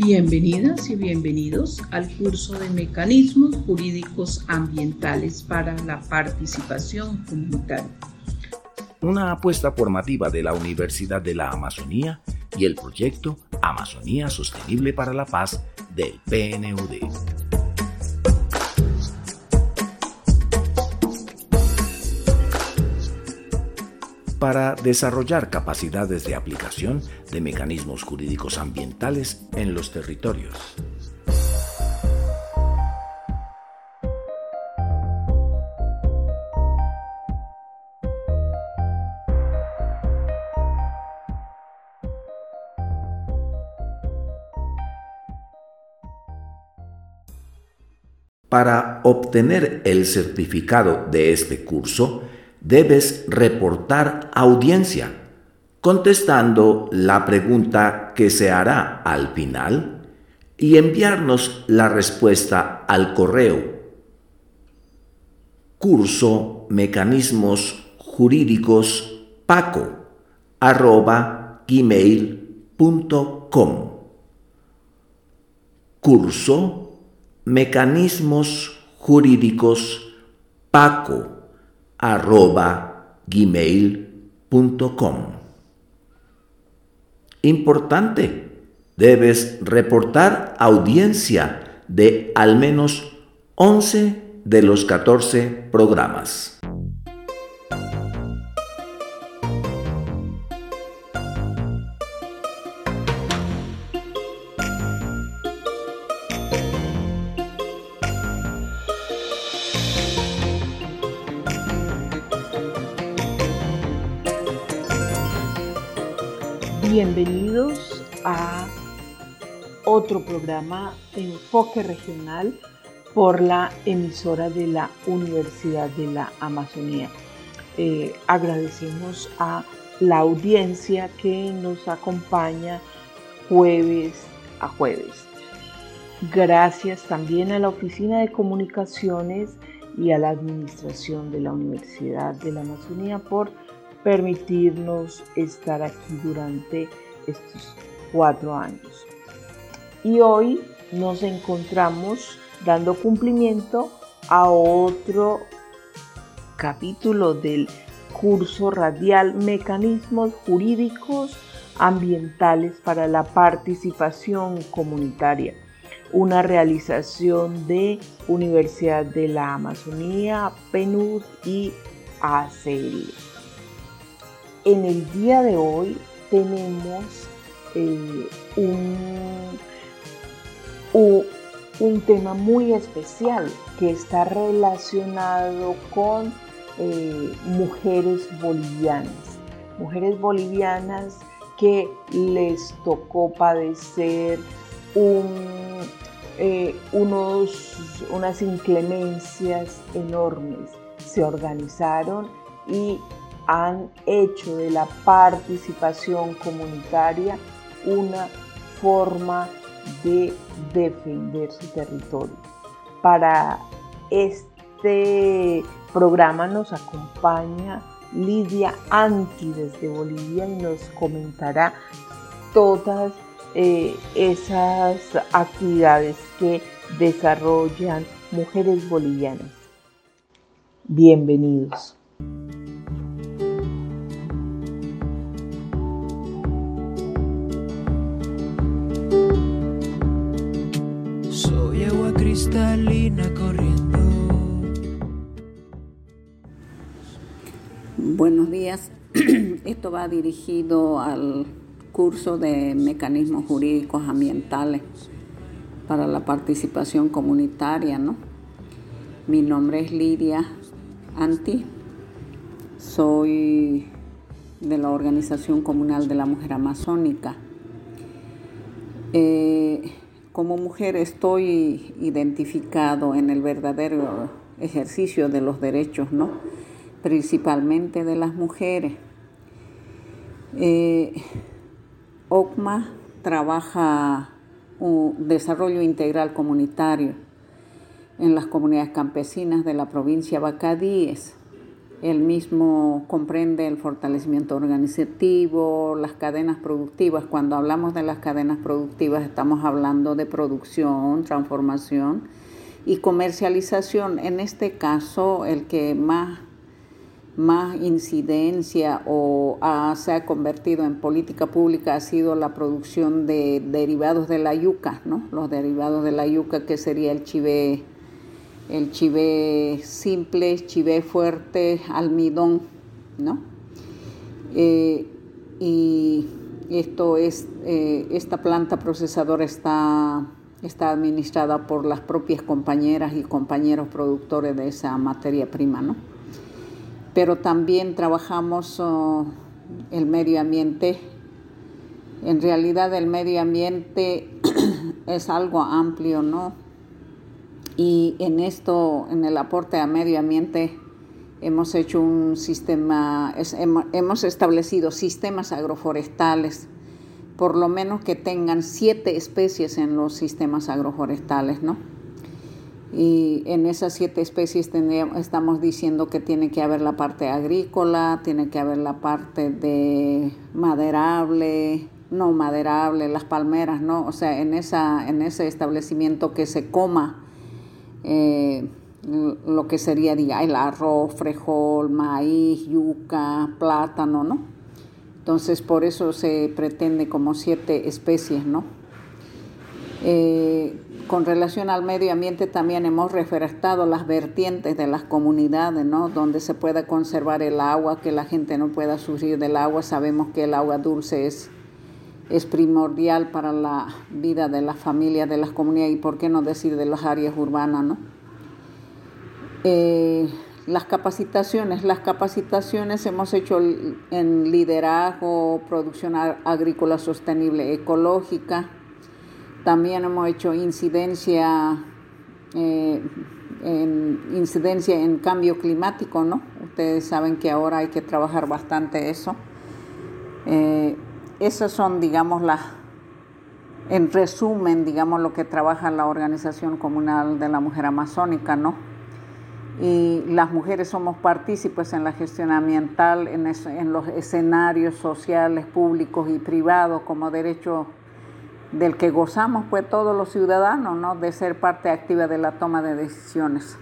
Bienvenidas y bienvenidos al curso de Mecanismos Jurídicos Ambientales para la Participación Comunitaria. Una apuesta formativa de la Universidad de la Amazonía y el proyecto Amazonía Sostenible para la Paz del PNUD. Para desarrollar capacidades de aplicación de mecanismos jurídicos ambientales en los territorios. Para obtener el certificado de este curso, debes reportar audiencia, contestando la pregunta que se hará al final y enviarnos la respuesta al correo curso mecanismos jurídicos paco@gmail.com. Curso mecanismos jurídicos paco@gmail.com. Importante, debes reportar audiencia de al menos 11 de los 14 programas. Bienvenidos a otro programa de enfoque regional por la emisora de la Universidad de la Amazonía. Agradecemos a la audiencia que nos acompaña jueves a jueves. Gracias también a la Oficina de Comunicaciones y a la Administración de la Universidad de la Amazonía por permitirnos estar aquí durante estos 4 años. Y hoy nos encontramos dando cumplimiento a otro capítulo del curso radial Mecanismos Jurídicos Ambientales para la Participación Comunitaria, una realización de Universidad de la Amazonía, PNUD y ACL. En el día de hoy tenemos un tema muy especial que está relacionado con mujeres bolivianas que les tocó padecer unas inclemencias enormes. Se organizaron y han hecho de la participación comunitaria una forma de defender su territorio. Para este programa nos acompaña Lidia Anti desde Bolivia y nos comentará todas esas actividades que desarrollan mujeres bolivianas. Bienvenidos. Cristalina corriendo. Buenos días. Esto va dirigido al curso de mecanismos jurídicos ambientales para la participación comunitaria, ¿no? Mi nombre es Lidia Anti. Soy de la Organización Comunal de la Mujer Amazónica. Como mujer estoy identificado en el verdadero ejercicio de los derechos, ¿no? Principalmente de las mujeres. OCMA trabaja un desarrollo integral comunitario en las comunidades campesinas de la provincia Bacadíes. El mismo comprende el fortalecimiento organizativo, las cadenas productivas. Cuando hablamos de las cadenas productivas estamos hablando de producción, transformación y comercialización. En este caso, el que más incidencia se ha convertido en política pública ha sido la producción de derivados de la yuca, ¿no? Los derivados de la yuca, que sería el chivé simple, chivé fuerte, almidón, ¿no? Y esto es, esta planta procesadora está administrada por las propias compañeras y compañeros productores de esa materia prima, ¿no? Pero también trabajamos el medio ambiente. En realidad el medio ambiente es algo amplio, ¿no? Y en el aporte a medio ambiente hemos hecho hemos establecido sistemas agroforestales, por lo menos que tengan 7 especies en los sistemas agroforestales, ¿no? Y en esas 7 especies estamos diciendo que tiene que haber la parte agrícola, tiene que haber la parte de maderable, no maderable, las palmeras, ¿no? O sea, en ese establecimiento que se coma lo que sería, el arroz, frijol, maíz, yuca, plátano, ¿no? Entonces, por eso se pretende como 7 especies, ¿no? Con relación al medio ambiente también hemos reforestado las vertientes de las comunidades, ¿no? Donde se pueda conservar el agua, que la gente no pueda sufrir del agua. Sabemos que el agua dulce es primordial para la vida de las familias, de las comunidades y por qué no decir de las áreas urbanas, ¿no? Las capacitaciones hemos hecho en liderazgo, producción agrícola sostenible ecológica. También hemos hecho incidencia en cambio climático, ¿no? Ustedes saben que ahora hay que trabajar bastante eso. Esas son, digamos, en resumen, digamos, lo que trabaja la Organización Comunal de la Mujer Amazónica, ¿no? Y las mujeres somos partícipes en la gestión ambiental, en los escenarios sociales, públicos y privados, como derecho del que gozamos, pues, todos los ciudadanos, ¿no? De ser parte activa de la toma de decisiones.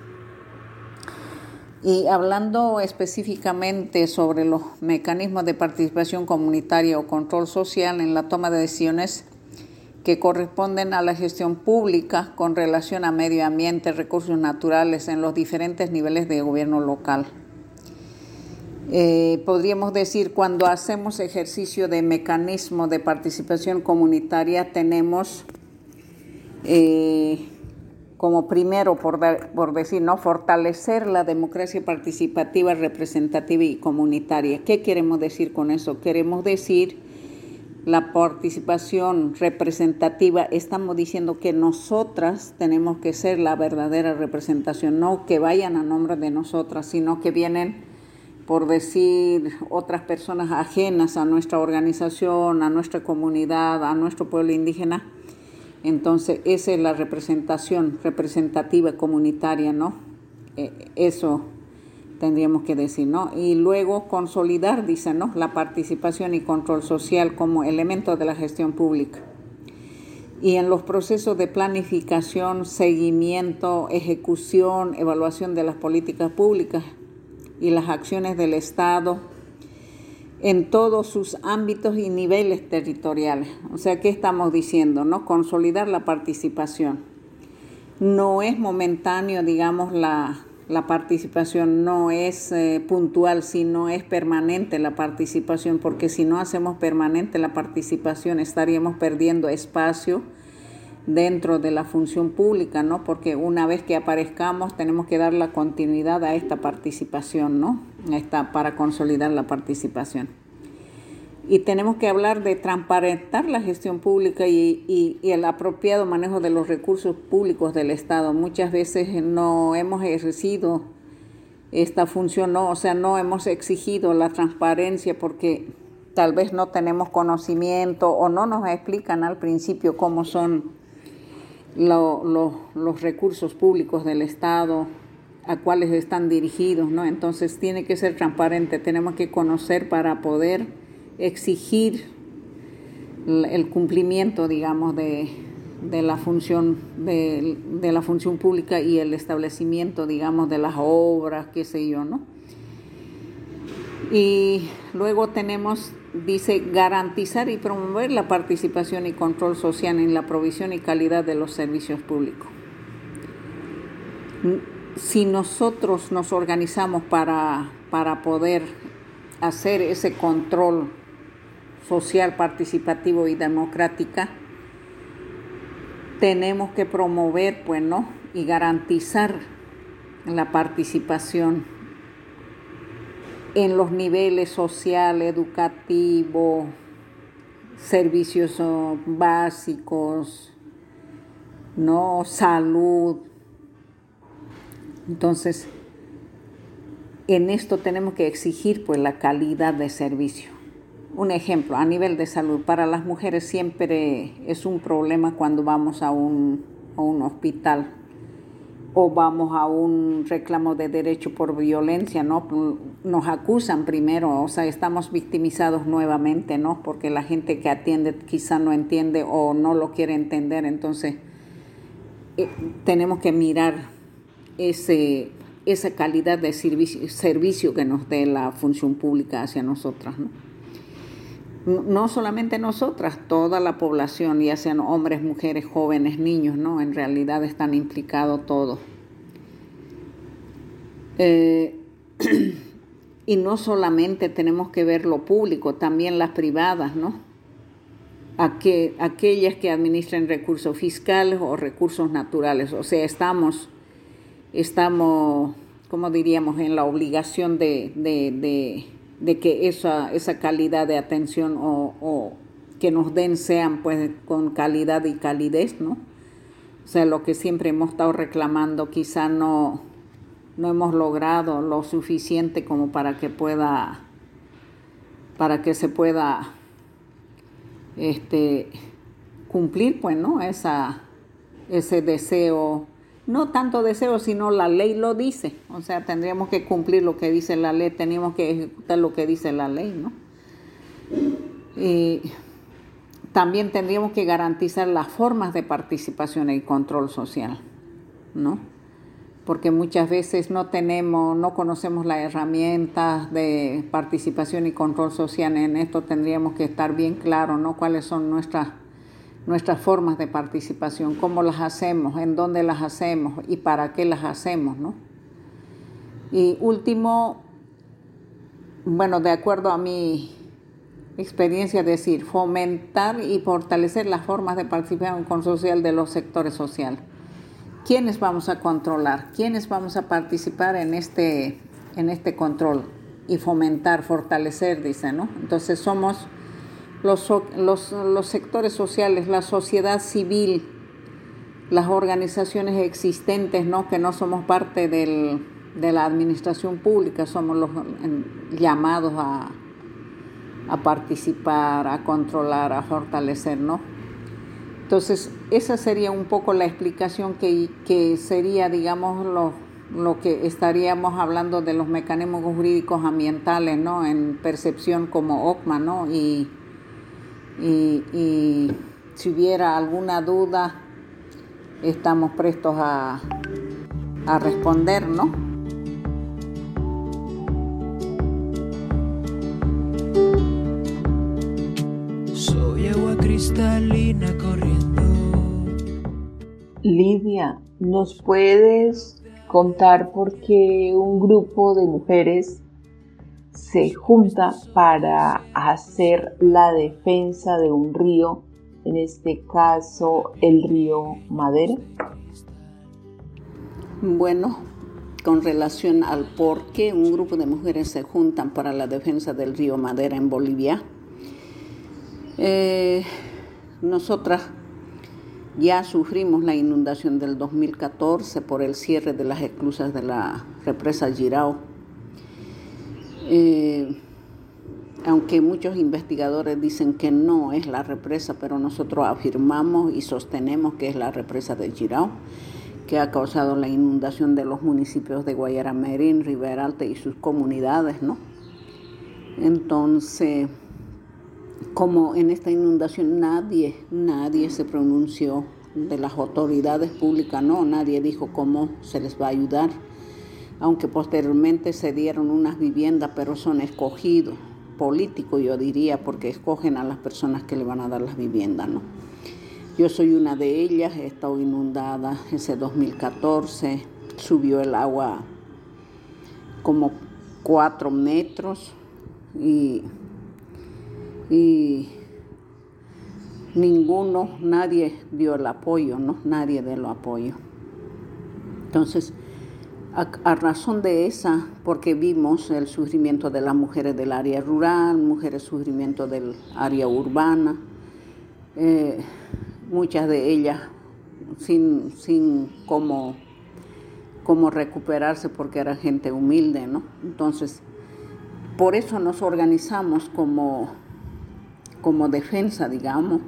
Y hablando específicamente sobre los mecanismos de participación comunitaria o control social en la toma de decisiones que corresponden a la gestión pública con relación a medio ambiente, recursos naturales en los diferentes niveles de gobierno local. Podríamos decir, cuando hacemos ejercicio de mecanismo de participación comunitaria, tenemos como primero, por decir, ¿no?, fortalecer la democracia participativa, representativa y comunitaria. ¿Qué queremos decir con eso? Queremos decir la participación representativa. Estamos diciendo que nosotras tenemos que ser la verdadera representación, no que vayan a nombre de nosotras, sino que vienen, por decir, otras personas ajenas a nuestra organización, a nuestra comunidad, a nuestro pueblo indígena. Entonces, esa es la representación representativa comunitaria, ¿no? Eso tendríamos que decir, ¿no? Y luego consolidar, dice, ¿no?, la participación y control social como elemento de la gestión pública. Y en los procesos de planificación, seguimiento, ejecución, evaluación de las políticas públicas y las acciones del Estado en todos sus ámbitos y niveles territoriales. O sea, ¿qué estamos diciendo, no? Consolidar la participación. No es momentáneo, digamos, la participación no es puntual, sino es permanente la participación, porque si no hacemos permanente la participación estaríamos perdiendo espacio dentro de la función pública, ¿no? Porque una vez que aparezcamos tenemos que dar la continuidad a esta participación, ¿no? Para consolidar la participación. Y tenemos que hablar de transparentar la gestión pública y el apropiado manejo de los recursos públicos del Estado. Muchas veces no hemos ejercido esta función, ¿no? O sea, no hemos exigido la transparencia porque tal vez no tenemos conocimiento o no nos explican al principio cómo son los recursos públicos del Estado. a cuáles están dirigidos, ¿no? Entonces tiene que ser transparente, tenemos que conocer para poder exigir el cumplimiento, digamos, de la función de la función pública y el establecimiento, digamos, de las obras, qué sé yo, ¿no? Y luego tenemos, dice, garantizar y promover la participación y control social en la provisión y calidad de los servicios públicos. Si nosotros nos organizamos para poder hacer ese control social, participativo y democrática, tenemos que promover, pues, ¿no? Y garantizar la participación en los niveles social, educativo, servicios básicos, ¿no? Salud. Entonces, en esto tenemos que exigir, pues, la calidad de servicio. Un ejemplo, a nivel de salud, para las mujeres siempre es un problema cuando vamos a un hospital o vamos a un reclamo de derecho por violencia, ¿no? Nos acusan primero, o sea, estamos victimizados nuevamente, ¿no? Porque la gente que atiende quizá no entiende o no lo quiere entender, entonces tenemos que mirar esa calidad de servicio que nos dé la función pública hacia nosotras, ¿no? No solamente nosotras, toda la población, ya sean hombres, mujeres, jóvenes, niños, ¿no? En realidad están implicados todos. Y no solamente tenemos que ver lo público, también las privadas, ¿no? Aquellas que administran recursos fiscales o recursos naturales. O sea, estamos, ¿cómo diríamos?, en la obligación de que esa calidad de atención o que nos den sean, pues, con calidad y calidez, ¿no? O sea, lo que siempre hemos estado reclamando quizá no hemos logrado lo suficiente como para que se pueda cumplir, pues, ¿no? Ese deseo. No tanto deseo, sino la ley lo dice. O sea, tendríamos que cumplir lo que dice la ley, teníamos que ejecutar lo que dice la ley, ¿no? Y también tendríamos que garantizar las formas de participación y control social, ¿no? Porque muchas veces no conocemos las herramientas de participación y control social. En esto tendríamos que estar bien claros, ¿no? Cuáles son nuestras formas de participación, cómo las hacemos, en dónde las hacemos y para qué las hacemos, ¿no? Y último, bueno, de acuerdo a mi experiencia, decir, fomentar y fortalecer las formas de participación social de los sectores sociales. ¿Quiénes vamos a controlar? ¿Quiénes vamos a participar en este control? Y fomentar, fortalecer, dice, ¿no? Entonces somos los sectores sociales, la sociedad civil, las organizaciones existentes, ¿no? Que no somos parte de la administración pública, somos los llamados a participar, a controlar, a fortalecer, ¿no? Entonces, esa sería un poco la explicación que sería, digamos, lo que estaríamos hablando de los mecanismos jurídicos ambientales, ¿no? En percepción como OCMA, ¿no? Y si hubiera alguna duda, estamos prestos a responder, ¿no? Soy agua cristalina corriendo. Lidia, ¿nos puedes contar por qué un grupo de mujeres se junta para hacer la defensa de un río, en este caso el río Madera? Bueno, con relación al por qué un grupo de mujeres se juntan para la defensa del río Madera en Bolivia, nosotras ya sufrimos la inundación del 2014 por el cierre de las esclusas de la represa Jirau. Aunque muchos investigadores dicen que no es la represa, pero nosotros afirmamos y sostenemos que es la represa de Jirau, que ha causado la inundación de los municipios de Guayaramerín, Ribera Alta y sus comunidades, ¿no? Entonces, como en esta inundación nadie se pronunció de las autoridades públicas, no, nadie dijo cómo se les va a ayudar, aunque posteriormente se dieron unas viviendas, pero son escogidos, políticos yo diría, porque escogen a las personas que le van a dar las viviendas, ¿no? Yo soy una de ellas, he estado inundada ese 2014, subió el agua como 4 metros y nadie dio el apoyo, ¿no? Nadie dio el apoyo. Entonces, a razón de esa, porque vimos el sufrimiento de las mujeres del área rural, mujeres sufrimiento del área urbana, muchas de ellas sin cómo recuperarse porque era gente humilde, ¿no? Entonces, por eso nos organizamos como defensa, digamos,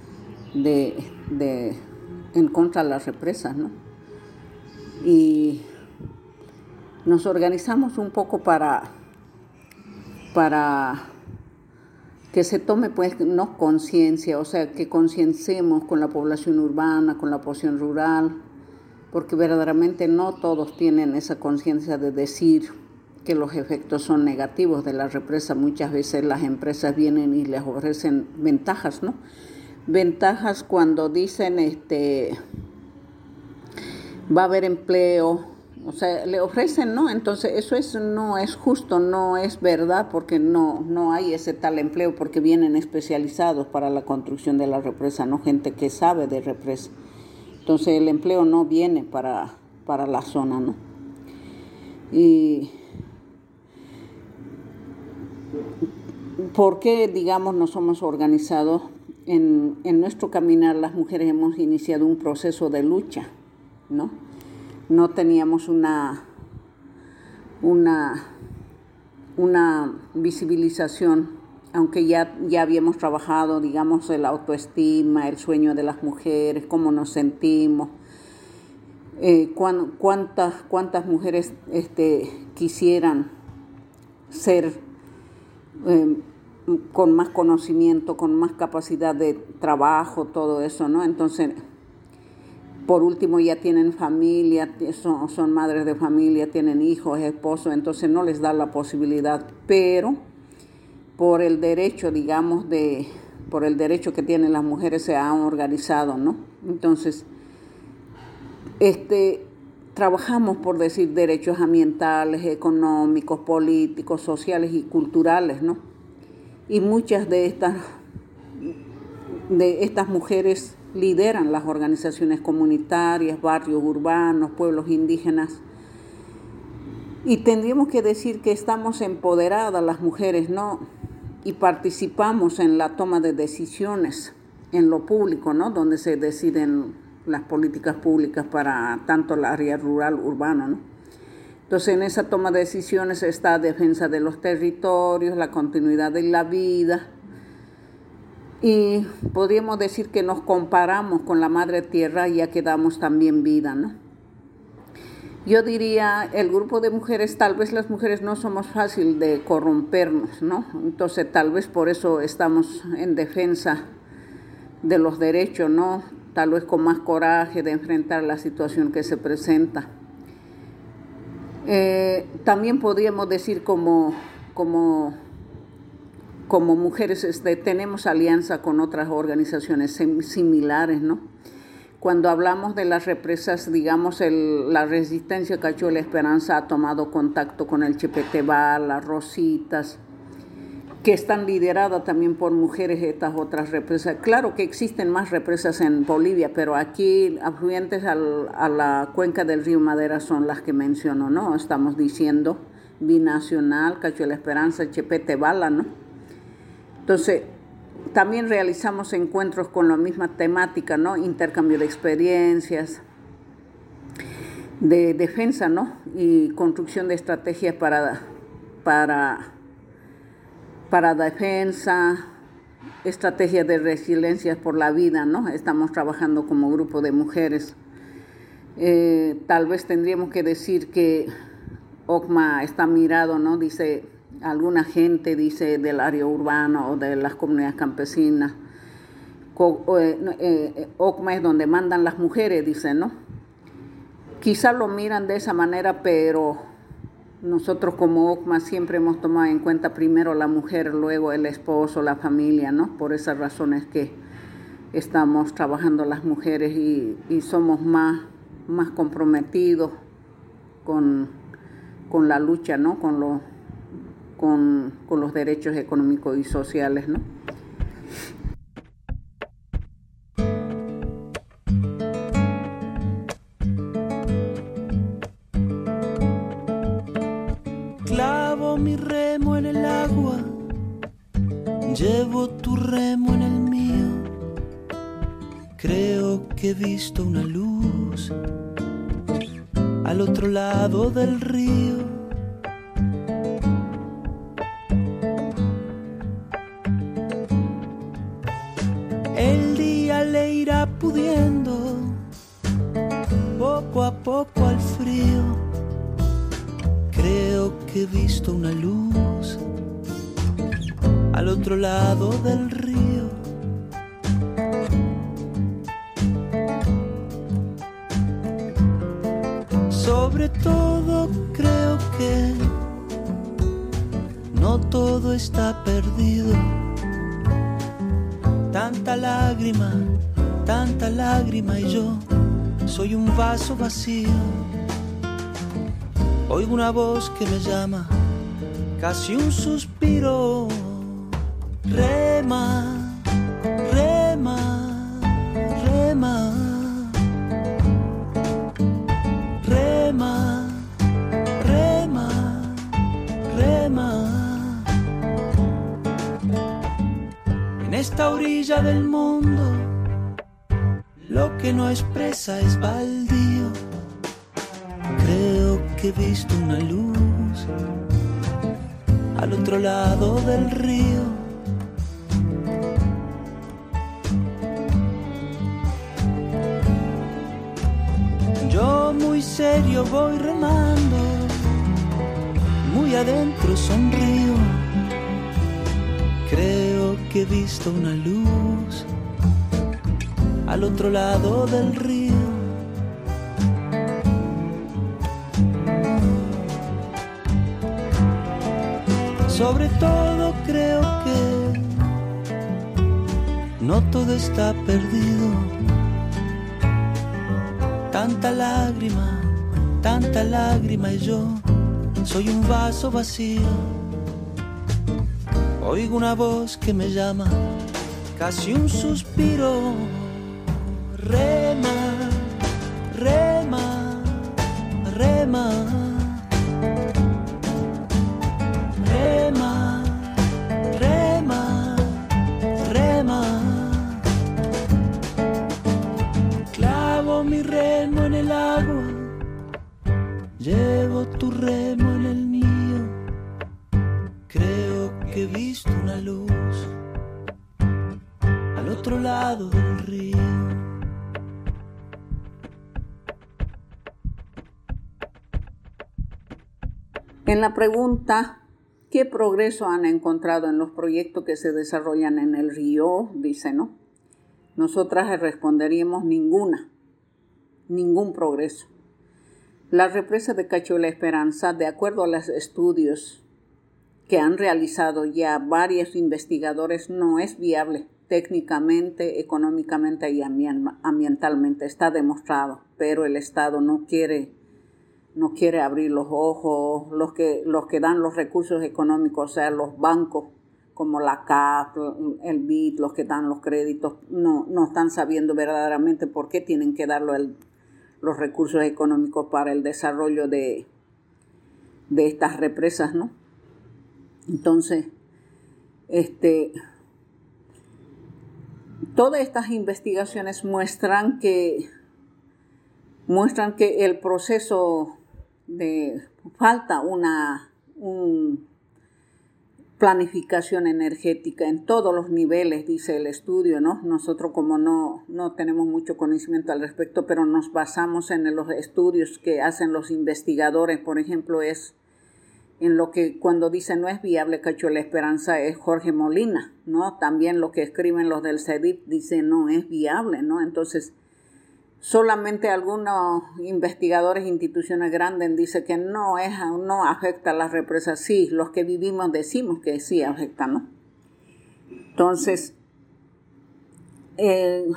en contra de las represas, ¿no? Y nos organizamos un poco para que se tome, pues, no conciencia, o sea, que concienciemos con la población urbana, con la población rural, porque verdaderamente no todos tienen esa conciencia de decir que los efectos son negativos de la represa. Muchas veces las empresas vienen y les ofrecen ventajas, ¿no? Ventajas cuando dicen, va a haber empleo, o sea, le ofrecen, ¿no? Entonces eso no es justo, no es verdad, porque no hay ese tal empleo, porque vienen especializados para la construcción de la represa, ¿no? Gente que sabe de represa. Entonces el empleo no viene para la zona, ¿no? Y ¿por qué, digamos, nos hemos organizado? En nuestro caminar las mujeres hemos iniciado un proceso de lucha, ¿no? No teníamos una visibilización, aunque ya habíamos trabajado, digamos, el autoestima, el sueño de las mujeres, cómo nos sentimos, cuántas mujeres quisieran ser con más conocimiento, con más capacidad de trabajo, todo eso, ¿no? Entonces, por último, ya tienen familia, son madres de familia, tienen hijos, esposos, entonces no les da la posibilidad, pero por el derecho, digamos, por el derecho que tienen las mujeres se han organizado, ¿no? Entonces, trabajamos por decir derechos ambientales, económicos, políticos, sociales y culturales, ¿no? Y muchas de estas mujeres lideran las organizaciones comunitarias, barrios urbanos, pueblos indígenas. Y tendríamos que decir que estamos empoderadas las mujeres, ¿no? Y participamos en la toma de decisiones en lo público, ¿no? Donde se deciden las políticas públicas para tanto el área rural, urbana, ¿no? Entonces, en esa toma de decisiones está defensa de los territorios, la continuidad de la vida. Y podríamos decir que nos comparamos con la madre tierra ya que damos también vida, ¿no? Yo diría, el grupo de mujeres, tal vez las mujeres no somos fácil de corrompernos, ¿no? Entonces, tal vez por eso estamos en defensa de los derechos, ¿no? Tal vez con más coraje de enfrentar la situación que se presenta. También podríamos decir como mujeres tenemos alianza con otras organizaciones similares, ¿no? Cuando hablamos de las represas, digamos, la Resistencia Cachuela Esperanza ha tomado contacto con el Chepetebal, las Rositas, que están lideradas también por mujeres estas otras represas. Claro que existen más represas en Bolivia, pero aquí afluentes a la cuenca del río Madera son las que menciono, ¿no? Estamos diciendo Binacional, Cachuela Esperanza, Chepetebala, ¿no? Entonces, también realizamos encuentros con la misma temática, ¿no? Intercambio de experiencias, de defensa, ¿no? Y construcción de estrategias para defensa, estrategias de resiliencia por la vida, ¿no? Estamos trabajando como grupo de mujeres Tal vez tendríamos que decir que OCMA está mirado, ¿no? Dice alguna gente, dice del área urbana o de las comunidades campesinas. OCMA es donde mandan las mujeres, dice, ¿no? Quizás lo miran de esa manera, pero nosotros como OCMA siempre hemos tomado en cuenta primero la mujer, luego el esposo, la familia, ¿no? Por esas razones que estamos trabajando las mujeres y somos más comprometidos con la lucha, ¿no? Con los derechos económicos y sociales, ¿no? Clavo mi remo en el agua, llevo tu remo en el mío. Creo que he visto una luz al otro lado del río. El día le irá pudiendo poco a poco al frío. Creo que he visto una luz al otro lado del río. Sobre todo creo que no todo está perdido. Tanta lágrima y yo soy un vaso vacío. Oigo una voz que me llama, casi un suspiro. Rema, rema, rema. Rema, rema, rema. En esta orilla del mundo, lo que no expresa es baldío. Creo que he visto una luz al otro lado del río. Yo muy serio voy remando, muy adentro sonrío. Creo que he visto una luz al otro lado del río. Sobre todo creo que no todo está perdido. Tanta lágrima y yo soy un vaso vacío. Oigo una voz que me llama, casi un suspiro. Rema, rema, rema. Rema, rema, rema. Clavo mi remo en el agua, llevo tu remo en el mío. Creo que he visto una luz al otro lado del río. En la pregunta, ¿qué progreso han encontrado en los proyectos que se desarrollan en el río? Dice, ¿no? Nosotras responderíamos ningún progreso. La represa de Cacho de la Esperanza, de acuerdo a los estudios que han realizado ya varios investigadores, no es viable técnicamente, económicamente y ambientalmente. Está demostrado, pero el Estado no quiere abrir los ojos. Los que dan los recursos económicos, o sea, los bancos como la CAF, el BID, los que dan los créditos, no están sabiendo verdaderamente por qué tienen que dar los recursos económicos para el desarrollo de estas represas, ¿no? Entonces, todas estas investigaciones muestran que el proceso falta planificación energética en todos los niveles, dice el estudio, ¿no? Nosotros como no tenemos mucho conocimiento al respecto, pero nos basamos en los estudios que hacen los investigadores. Por ejemplo, es en lo que cuando dice no es viable Cachuela Esperanza es Jorge Molina, ¿no? También lo que escriben los del CEDIP dice no es viable, ¿no? Entonces, solamente algunos investigadores, instituciones grandes dicen que no afecta a las represas. Sí, los que vivimos decimos que sí afecta, ¿no? Entonces, el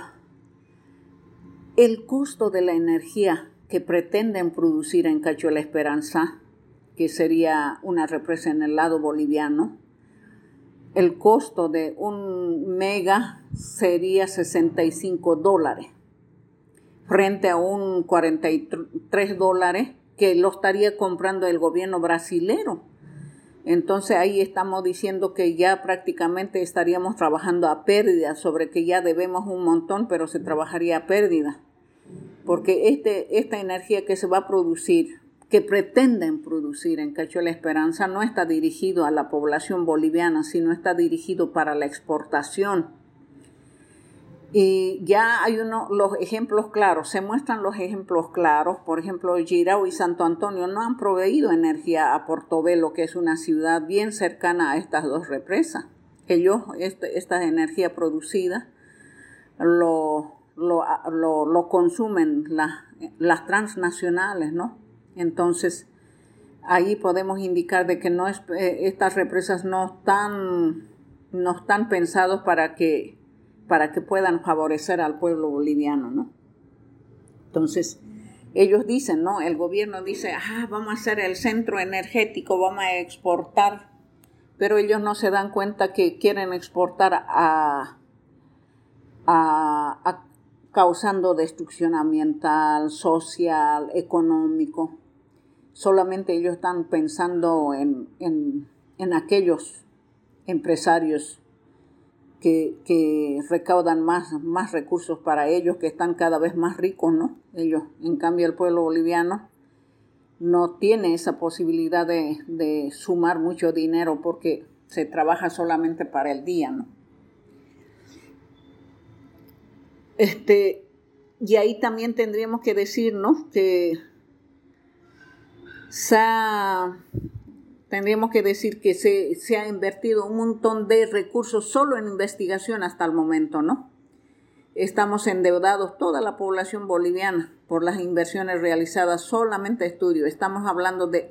costo de la energía que pretenden producir en Cachuela Esperanza, que sería una represa en el lado boliviano, el costo de un mega sería $65. Frente a un $43 que lo estaría comprando el gobierno brasilero. Entonces ahí estamos diciendo que ya prácticamente estaríamos trabajando a pérdida, sobre que ya debemos un montón, pero se trabajaría a pérdida. Porque esta energía que se va a producir, que pretenden producir en Cachuela Esperanza, no está dirigido a la población boliviana, sino está dirigido para la exportación. Y ya hay los ejemplos claros, se muestran los ejemplos claros. Por ejemplo, Jirau y Santo Antonio no han proveído energía a Portobelo, que es una ciudad bien cercana a estas dos represas. Ellos, esta energía producida, lo consumen las transnacionales, ¿no? Entonces, ahí podemos indicar de que estas represas no están pensados para que puedan favorecer al pueblo boliviano, ¿no? Entonces, ellos dicen, ¿no? El gobierno dice, vamos a hacer el centro energético, vamos a exportar, pero ellos no se dan cuenta que quieren exportar causando destrucción ambiental, social, económico. Solamente ellos están pensando en aquellos empresarios que recaudan más recursos para ellos, que están cada vez más ricos, ¿no? Ellos, en cambio, el pueblo boliviano no tiene esa posibilidad de sumar mucho dinero porque se trabaja solamente para el día, ¿no? Y ahí también tendríamos que decir, ¿no? Tendríamos que decir que se ha invertido un montón de recursos solo en investigación hasta el momento, ¿no? Estamos endeudados, toda la población boliviana, por las inversiones realizadas solamente estudios. Estamos hablando de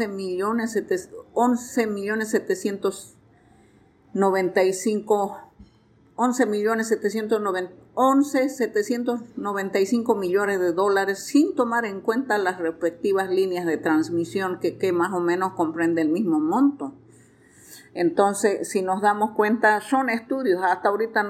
11.795 millones de dólares, sin tomar en cuenta las respectivas líneas de transmisión que más o menos comprende el mismo monto. Entonces, si nos damos cuenta, son estudios. Hasta ahorita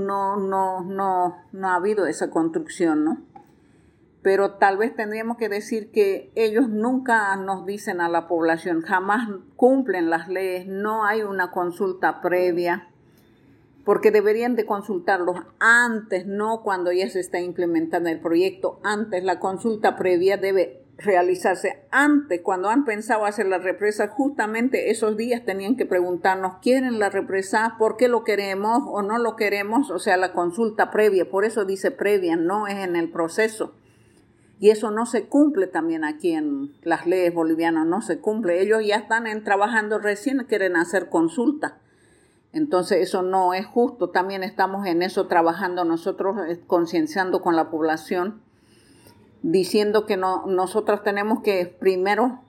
no ha habido esa construcción, ¿no? Pero tal vez tendríamos que decir que ellos nunca nos dicen a la población, jamás cumplen las leyes, no hay una consulta previa, porque deberían de consultarlos antes, no cuando ya se está implementando el proyecto. Antes, la consulta previa debe realizarse antes, cuando han pensado hacer la represa. Justamente esos días tenían que preguntarnos, ¿quieren la represa? ¿Por qué lo queremos o no lo queremos? O sea, la consulta previa, por eso dice previa, no es en el proceso. Y eso no se cumple también aquí en las leyes bolivianas, no se cumple. Ellos ya están trabajando, recién quieren hacer consulta. Entonces eso no es justo. También estamos en eso trabajando nosotros, concienciando con la población, diciendo que nosotros tenemos que primero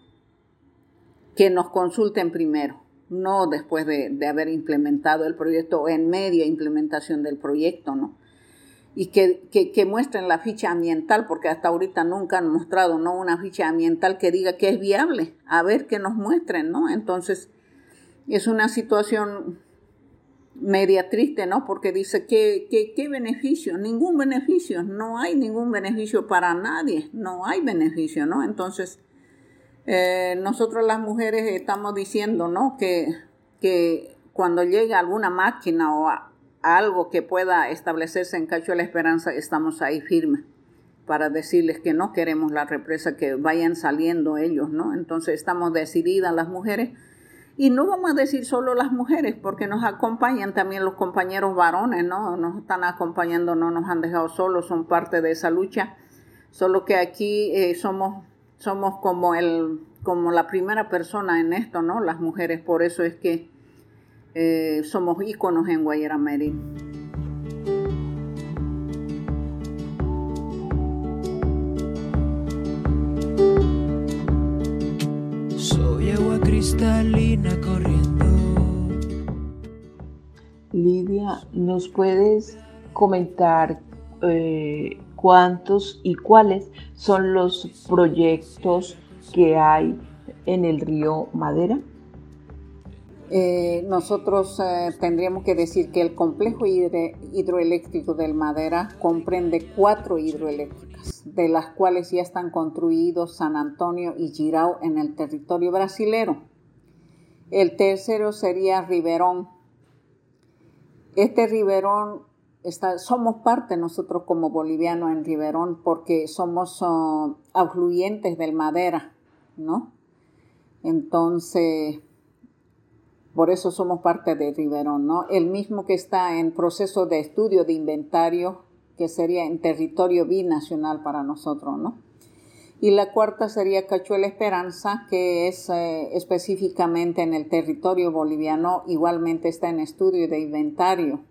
que nos consulten primero, no después de haber implementado el proyecto o en media implementación del proyecto, ¿no? Y que muestren la ficha ambiental, porque hasta ahorita nunca han mostrado, ¿no?, una ficha ambiental que diga que es viable. A ver, que nos muestren, ¿no? Entonces, es una situación media triste, ¿no? Porque dice, ¿qué beneficio? Ningún beneficio. No hay ningún beneficio para nadie. No hay beneficio, ¿no? Entonces, nosotros las mujeres estamos diciendo, ¿no?, que cuando llegue alguna máquina o algo que pueda establecerse en Cachuela Esperanza, estamos ahí firmes para decirles que no queremos la represa, que vayan saliendo ellos, ¿no? Entonces estamos decididas las mujeres Y no vamos a decir solo las mujeres, porque nos acompañan también los compañeros varones, ¿no? Nos están acompañando, no nos han dejado solos, son parte de esa lucha. Solo que aquí somos como la primera persona en esto, ¿no? Las mujeres, por eso es que somos íconos en Guayra Meri. Soy agua cristalina corriendo. Lidia, ¿nos puedes comentar cuántos y cuáles son los proyectos que hay en el río Madera? Nosotros tendríamos que decir que el complejo hidroeléctrico del Madera comprende 4 hidroeléctricas, de las cuales ya están construidos San Antonio y Jirau en el territorio brasilero. El tercero sería Riverón. Este Riverón, somos parte nosotros como bolivianos en Riverón porque somos afluentes del Madera, ¿no? Entonces, por eso somos parte de Riverón, ¿no? El mismo que está en proceso de estudio de inventario, que sería en territorio binacional para nosotros, ¿no? Y la cuarta sería Cachuela Esperanza, que es específicamente en el territorio boliviano, igualmente está en estudio de inventario.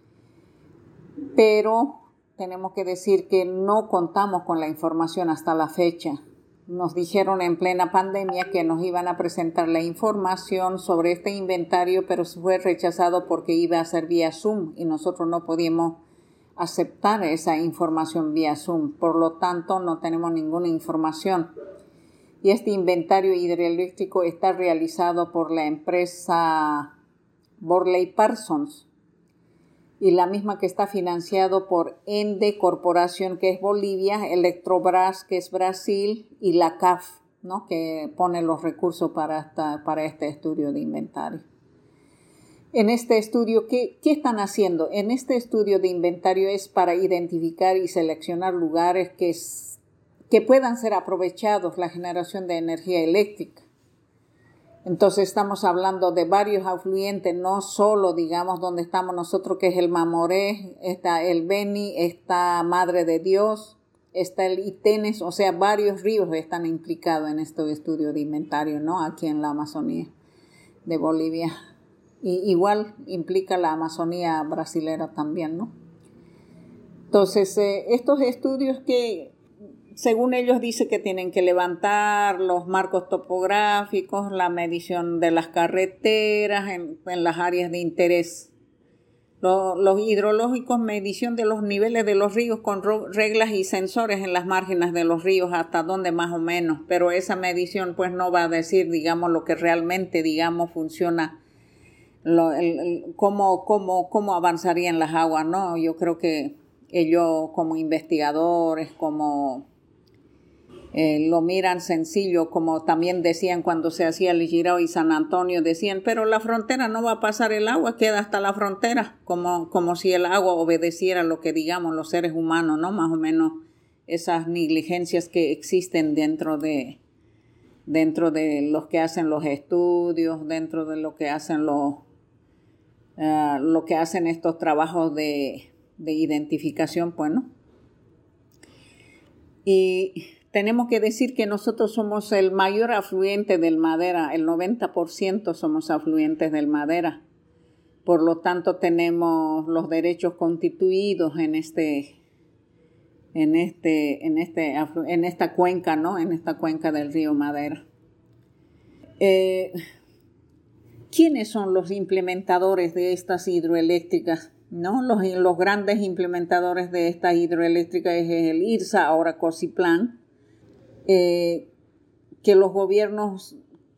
Pero tenemos que decir que no contamos con la información hasta la fecha. Nos dijeron en plena pandemia que nos iban a presentar la información sobre este inventario, pero fue rechazado porque iba a ser vía Zoom y nosotros no podíamos aceptar esa información vía Zoom. Por lo tanto, no tenemos ninguna información. Y este inventario hidroeléctrico está realizado por la empresa Borley Parsons y la misma que está financiado por ENDE Corporación, que es Bolivia, Electrobras, que es Brasil, y la CAF, ¿no? Que pone los recursos para este estudio de inventario. En este estudio, ¿qué están haciendo? En este estudio de inventario es para identificar y seleccionar lugares que puedan ser aprovechados la generación de energía eléctrica. Entonces estamos hablando de varios afluentes, no solo, digamos, donde estamos nosotros, que es el Mamoré, está el Beni, está Madre de Dios, está el Itenes, o sea, varios ríos están implicados en este estudio de inventario, ¿no? Aquí en la Amazonía de Bolivia. Y igual implica la Amazonía brasilera también, ¿no? Entonces, estos estudios que, según ellos, dice que tienen que levantar los marcos topográficos, la medición de las carreteras en las áreas de interés. Los hidrológicos, medición de los niveles de los ríos con reglas y sensores en las márgenes de los ríos, hasta dónde más o menos. Pero esa medición pues no va a decir, digamos, lo que realmente, digamos, funciona, cómo avanzarían las aguas, ¿no? Yo creo que ellos como investigadores, como lo miran sencillo, como también decían cuando se hacía el Jirau y San Antonio, decían, pero la frontera no va a pasar el agua, queda hasta la frontera, como si el agua obedeciera lo que digamos los seres humanos, ¿no? Más o menos esas negligencias que existen dentro de los que hacen los estudios, dentro de lo que hacen estos trabajos de identificación, pues, ¿no? Y tenemos que decir que nosotros somos el mayor afluente del Madera, el 90% somos afluentes del Madera. Por lo tanto, tenemos los derechos constituidos en esta cuenca, ¿no? En esta cuenca del río Madera. ¿Quiénes son los implementadores de estas hidroeléctricas? ¿No? Los grandes implementadores de estas hidroeléctricas es el IRSA, ahora Cosiplan, que los gobiernos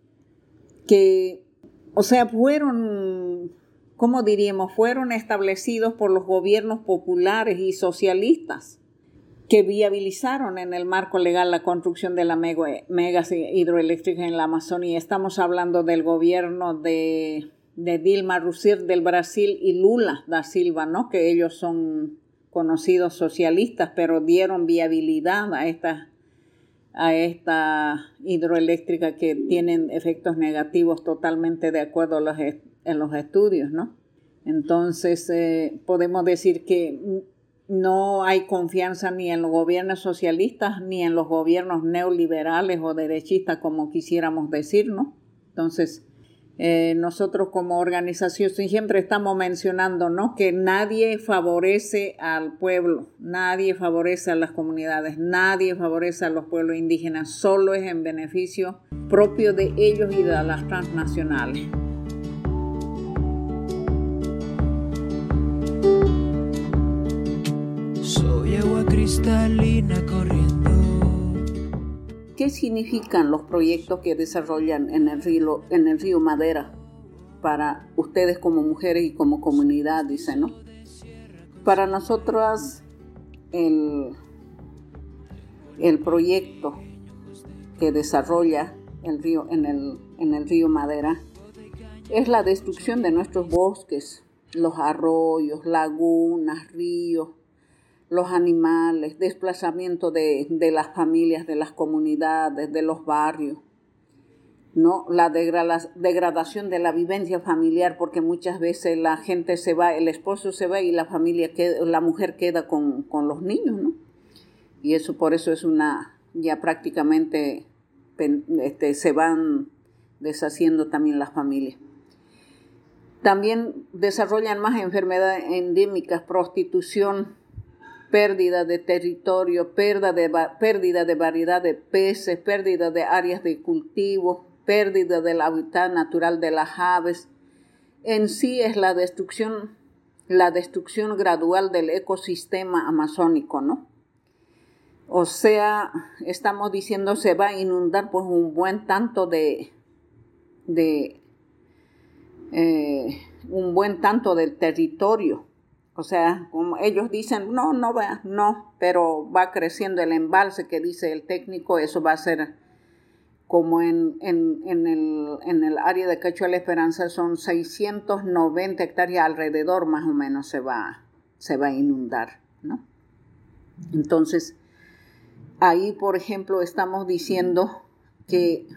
fueron, ¿cómo diríamos? Fueron establecidos por los gobiernos populares y socialistas que viabilizaron en el marco legal la construcción de la megas hidroeléctricas en la Amazonía. Estamos hablando del gobierno de Dilma Rousseff del Brasil y Lula da Silva, ¿no? Que ellos son conocidos socialistas, pero dieron viabilidad a esta hidroeléctrica que tienen efectos negativos totalmente de acuerdo en los estudios, ¿no? Entonces, podemos decir que no hay confianza ni en los gobiernos socialistas ni en los gobiernos neoliberales o derechistas, como quisiéramos decir, ¿no? Entonces, nosotros como organización siempre estamos mencionando, ¿no?, que nadie favorece al pueblo, nadie favorece a las comunidades, nadie favorece a los pueblos indígenas, solo es en beneficio propio de ellos y de las transnacionales. Soy agua cristalina corriendo. ¿Qué significan los proyectos que desarrollan en el río Madera para ustedes como mujeres y como comunidad? Dice, ¿no? Para nosotras el proyecto que desarrolla el río en el río Madera es la destrucción de nuestros bosques, los arroyos, lagunas, ríos, los animales, desplazamiento de las familias, de las comunidades, de los barrios, ¿no? La degradación de la vivencia familiar, porque muchas veces la gente se va, el esposo se va y la mujer queda con los niños, ¿no? Y eso por eso es ya prácticamente se van deshaciendo también las familias. También desarrollan más enfermedades endémicas, prostitución, pérdida de territorio, pérdida de variedad de peces, pérdida de áreas de cultivo, pérdida del hábitat natural de las aves. En sí es la destrucción gradual del ecosistema amazónico, ¿no? O sea, estamos diciendo se va a inundar pues un buen tanto del territorio. O sea, como ellos dicen, pero va creciendo el embalse que dice el técnico, eso va a ser como en el área de Quechua La Esperanza son 690 hectáreas alrededor más o menos se va a inundar, ¿no? Entonces, ahí, por ejemplo, estamos diciendo que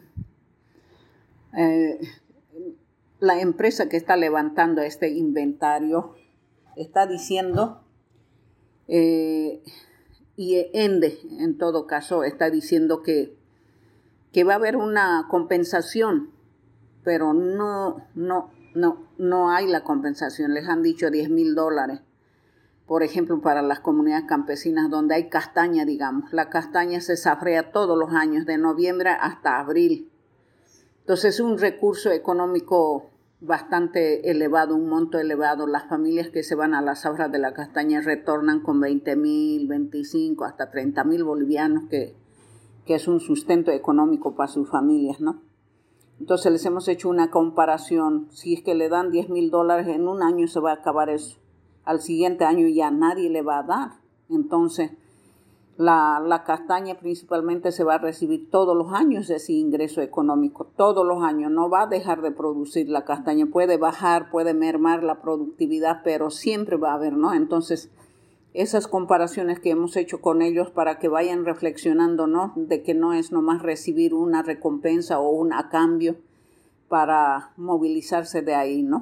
la empresa que está levantando este inventario está diciendo, y ENDE en todo caso está diciendo que va a haber una compensación, pero no hay la compensación. Les han dicho $10,000, por ejemplo, para las comunidades campesinas donde hay castaña, digamos. La castaña se zafrea todos los años, de noviembre hasta abril. Entonces es un recurso económico bastante elevado, un monto elevado. Las familias que se van a las zafras de la castaña retornan con 20,000, 25, hasta 30,000 bolivianos, que es un sustento económico para sus familias, ¿no? Entonces les hemos hecho una comparación. Si es que le dan $10,000, en un año se va a acabar eso. Al siguiente año ya nadie le va a dar. Entonces la castaña principalmente se va a recibir todos los años ese ingreso económico, todos los años. No va a dejar de producir la castaña, puede bajar, puede mermar la productividad, pero siempre va a haber, ¿no? Entonces, esas comparaciones que hemos hecho con ellos para que vayan reflexionando, ¿no?, de que no es nomás recibir una recompensa o un a cambio para movilizarse de ahí, ¿no?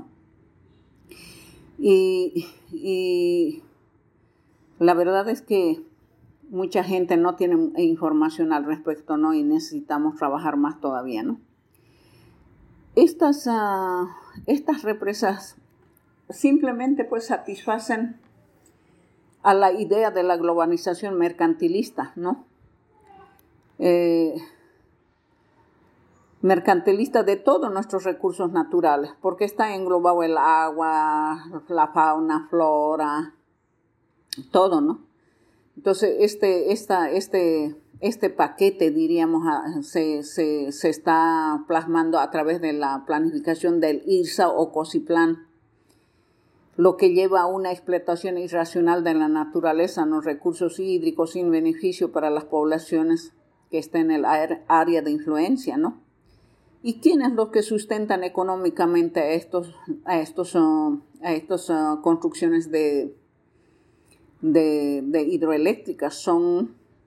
Y la verdad es que mucha gente no tiene información al respecto, ¿no? Y necesitamos trabajar más todavía, ¿no? Estas represas simplemente pues satisfacen a la idea de la globalización mercantilista, ¿no? Mercantilista de todos nuestros recursos naturales, porque está englobado el agua, la fauna, flora, todo, ¿no? Entonces, este paquete, diríamos, se está plasmando a través de la planificación del IRSA o COSIPLAN, lo que lleva a una explotación irracional de la naturaleza, los recursos hídricos sin beneficio para las poblaciones que están en el área de influencia, ¿no? ¿Y quiénes los que sustentan económicamente a estas construcciones de hidroeléctricas? Son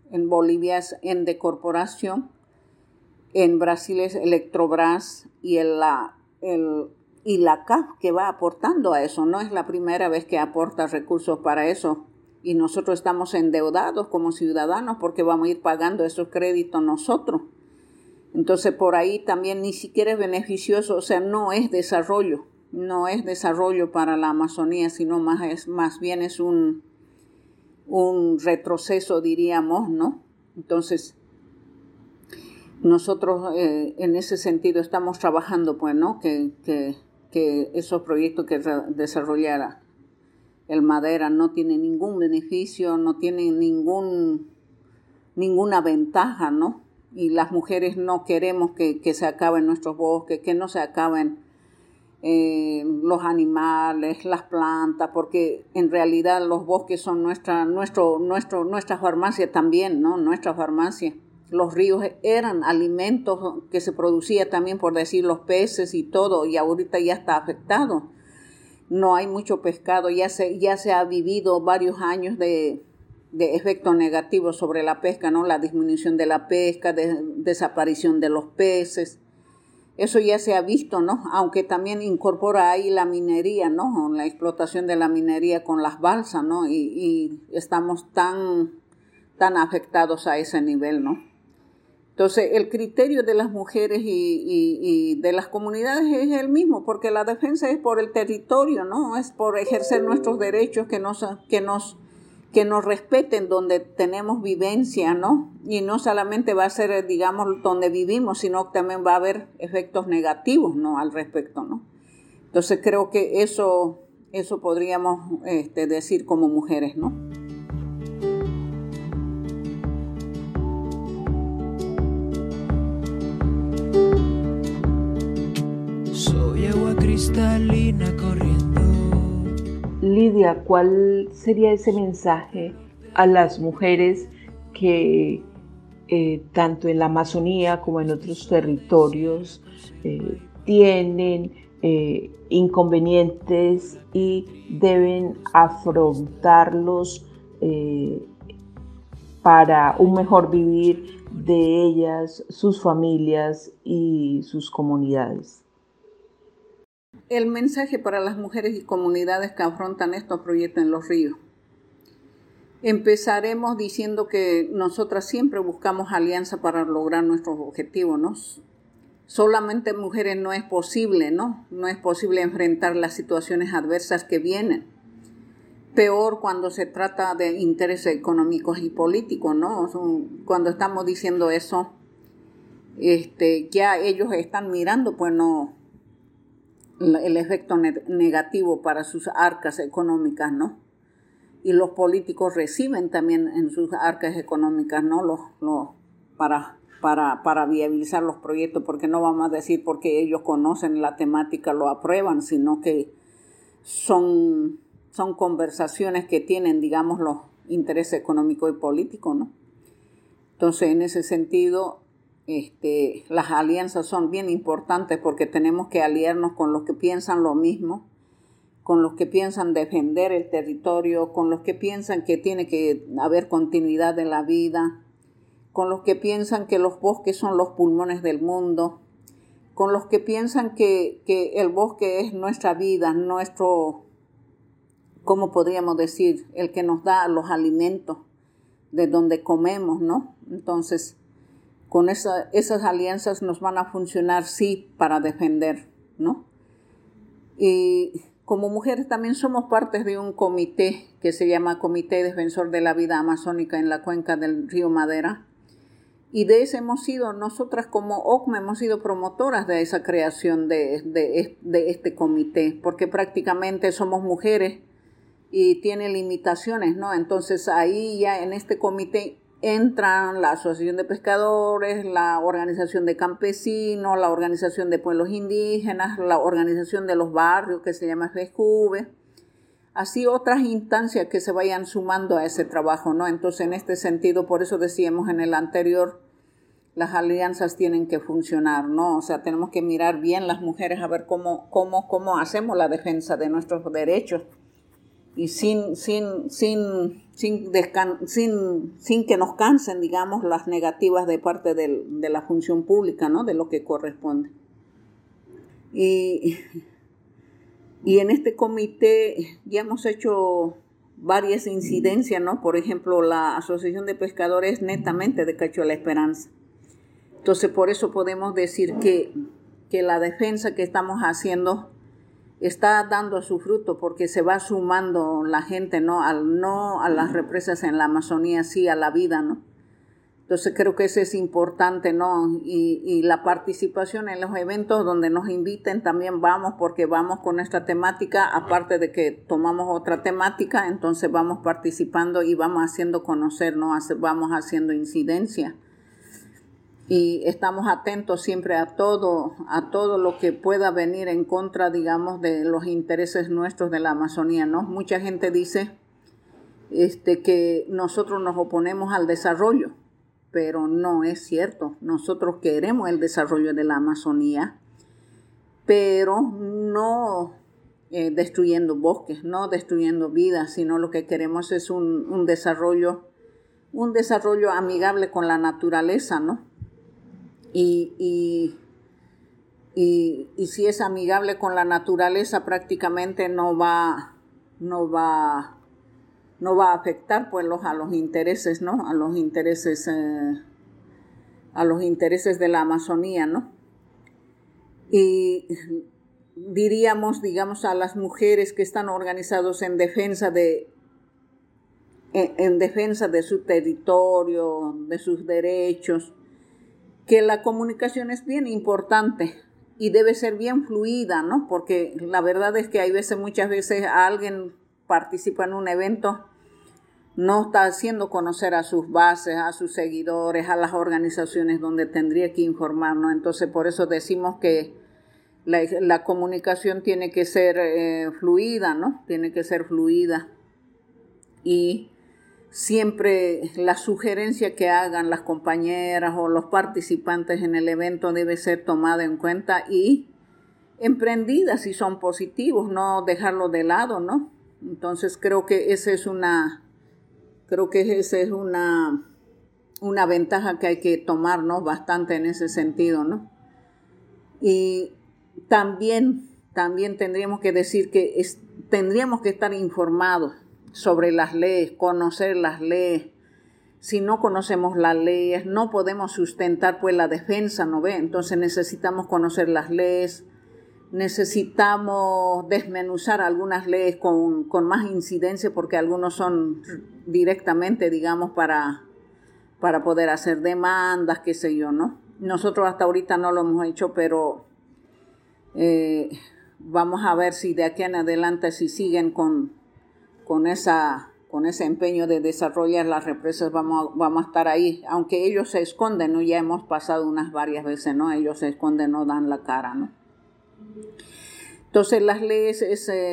en Bolivia es Ende Corporación, en Brasil es Electrobras y la CAF que va aportando a eso. No es la primera vez que aporta recursos para eso y nosotros estamos endeudados como ciudadanos porque vamos a ir pagando esos créditos nosotros. Entonces por ahí también ni siquiera es beneficioso, o sea, no es desarrollo para la Amazonía, sino más bien es un retroceso, diríamos, ¿no? Entonces nosotros en ese sentido estamos trabajando, pues, ¿no? Que esos proyectos que desarrollara el Madera no tienen ningún beneficio, no tienen ninguna ventaja, ¿no? Y las mujeres no queremos que se acaben nuestros bosques, que no se acaben los animales, las plantas, porque en realidad los bosques son nuestra farmacia también, ¿no? Nuestra farmacia. Los ríos eran alimentos que se producía también, por decir, los peces y todo, y ahorita ya está afectado. No hay mucho pescado, ya se ha vivido varios años de efectos negativos sobre la pesca, ¿no? La disminución de la pesca, desaparición de los peces. Eso ya se ha visto, ¿no? Aunque también incorpora ahí la minería, ¿no? La explotación de la minería con las balsas, ¿no? Y estamos tan afectados a ese nivel, ¿no? Entonces, el criterio de las mujeres y de las comunidades es el mismo, porque la defensa es por el territorio, ¿no? Es por ejercer nuestros derechos, que nos respeten donde tenemos vivencia, ¿no? Y no solamente va a ser, digamos, donde vivimos, sino que también va a haber efectos negativos, ¿no? Al respecto, ¿no? Entonces, creo que eso podríamos decir como mujeres, ¿no? Soy agua cristalina corriendo. Lidia, ¿cuál sería ese mensaje a las mujeres que tanto en la Amazonía como en otros territorios tienen inconvenientes y deben afrontarlos para un mejor vivir de ellas, sus familias y sus comunidades? El mensaje para las mujeres y comunidades que afrontan estos proyectos en los ríos. Empezaremos diciendo que nosotras siempre buscamos alianza para lograr nuestros objetivos, ¿no? Solamente mujeres no es posible, ¿no? No es posible enfrentar las situaciones adversas que vienen. Peor cuando se trata de intereses económicos y políticos, ¿no? Cuando estamos diciendo eso, ya ellos están mirando, pues no, el efecto negativo para sus arcas económicas, ¿no? Y los políticos reciben también en sus arcas económicas, ¿no? Para viabilizar los proyectos, porque no vamos a decir porque ellos conocen la temática lo aprueban, sino que son conversaciones que tienen, digamos, los intereses económicos y políticos, ¿no? Entonces, en ese sentido, las alianzas son bien importantes porque tenemos que aliarnos con los que piensan lo mismo, con los que piensan defender el territorio, con los que piensan que tiene que haber continuidad de la vida, con los que piensan que los bosques son los pulmones del mundo, con los que piensan que el bosque es nuestra vida, nuestro, ¿cómo podríamos decir? El que nos da los alimentos de donde comemos, ¿no? Entonces, con esas alianzas nos van a funcionar, sí, para defender, ¿no? Y como mujeres también somos parte de un comité que se llama Comité Defensor de la Vida Amazónica en la cuenca del río Madera. Y de ese hemos sido, nosotras como OCMA hemos sido promotoras de esa creación de este comité, porque prácticamente somos mujeres y tiene limitaciones, ¿no? Entonces ahí ya en este comité entran la Asociación de Pescadores, la Organización de Campesinos, la Organización de Pueblos Indígenas, la Organización de los Barrios, que se llama FEJUVE, así otras instancias que se vayan sumando a ese trabajo, ¿no? Entonces, en este sentido, por eso decíamos en el anterior, las alianzas tienen que funcionar, ¿no? O sea, tenemos que mirar bien las mujeres a ver cómo hacemos la defensa de nuestros derechos. y sin que nos cansen, digamos, las negativas de parte de la función pública, ¿no? De lo que corresponde. Y en este comité ya hemos hecho varias incidencias, ¿no? Por ejemplo, la Asociación de Pescadores netamente de Cacho de la Esperanza. Entonces, por eso podemos decir que la defensa que estamos haciendo está dando su fruto, porque se va sumando la gente, ¿no? No a las represas en la Amazonía, sí a la vida, ¿no? Entonces creo que eso es importante, ¿no? Y la participación en los eventos donde nos inviten también vamos, porque vamos con nuestra temática, aparte de que tomamos otra temática, entonces vamos participando y vamos haciendo conocer, ¿no? Vamos haciendo incidencia. Y estamos atentos siempre a todo lo que pueda venir en contra, digamos, de los intereses nuestros de la Amazonía, ¿no? Mucha gente dice que nosotros nos oponemos al desarrollo, pero no es cierto. Nosotros queremos el desarrollo de la Amazonía, pero no destruyendo bosques, no destruyendo vidas, sino lo que queremos es un desarrollo amigable con la naturaleza, ¿no? Y si es amigable con la naturaleza, prácticamente no va a afectar pues a los intereses, ¿no? A los intereses de la Amazonía, ¿no? Y diríamos, digamos, a las mujeres que están organizadas en defensa de su territorio, de sus derechos, que la comunicación es bien importante y debe ser bien fluida, ¿no? Porque la verdad es que muchas veces alguien participa en un evento, no está haciendo conocer a sus bases, a sus seguidores, a las organizaciones donde tendría que informar, ¿no? Entonces, por eso decimos que la comunicación tiene que ser fluida, ¿no? Tiene que ser fluida. Y siempre la sugerencia que hagan las compañeras o los participantes en el evento debe ser tomada en cuenta y emprendida si son positivos, no dejarlo de lado, ¿no? Entonces creo que esa es una ventaja que hay que tomar, ¿no? Bastante en ese sentido, ¿no? Y también tendríamos que decir que tendríamos que estar informados sobre las leyes, conocer las leyes. Si no conocemos las leyes, no podemos sustentar pues la defensa, ¿no ve? Entonces necesitamos conocer las leyes, necesitamos desmenuzar algunas leyes con más incidencia, porque algunos son directamente, digamos, para poder hacer demandas, qué sé yo, ¿no? Nosotros hasta ahorita no lo hemos hecho, pero vamos a ver si de aquí en adelante, si siguen con ese empeño de desarrollar las represas, vamos a estar ahí, aunque ellos se esconden, ¿no? Ya hemos pasado varias veces, ¿no? Ellos se esconden, no dan la cara, ¿no? Entonces las leyes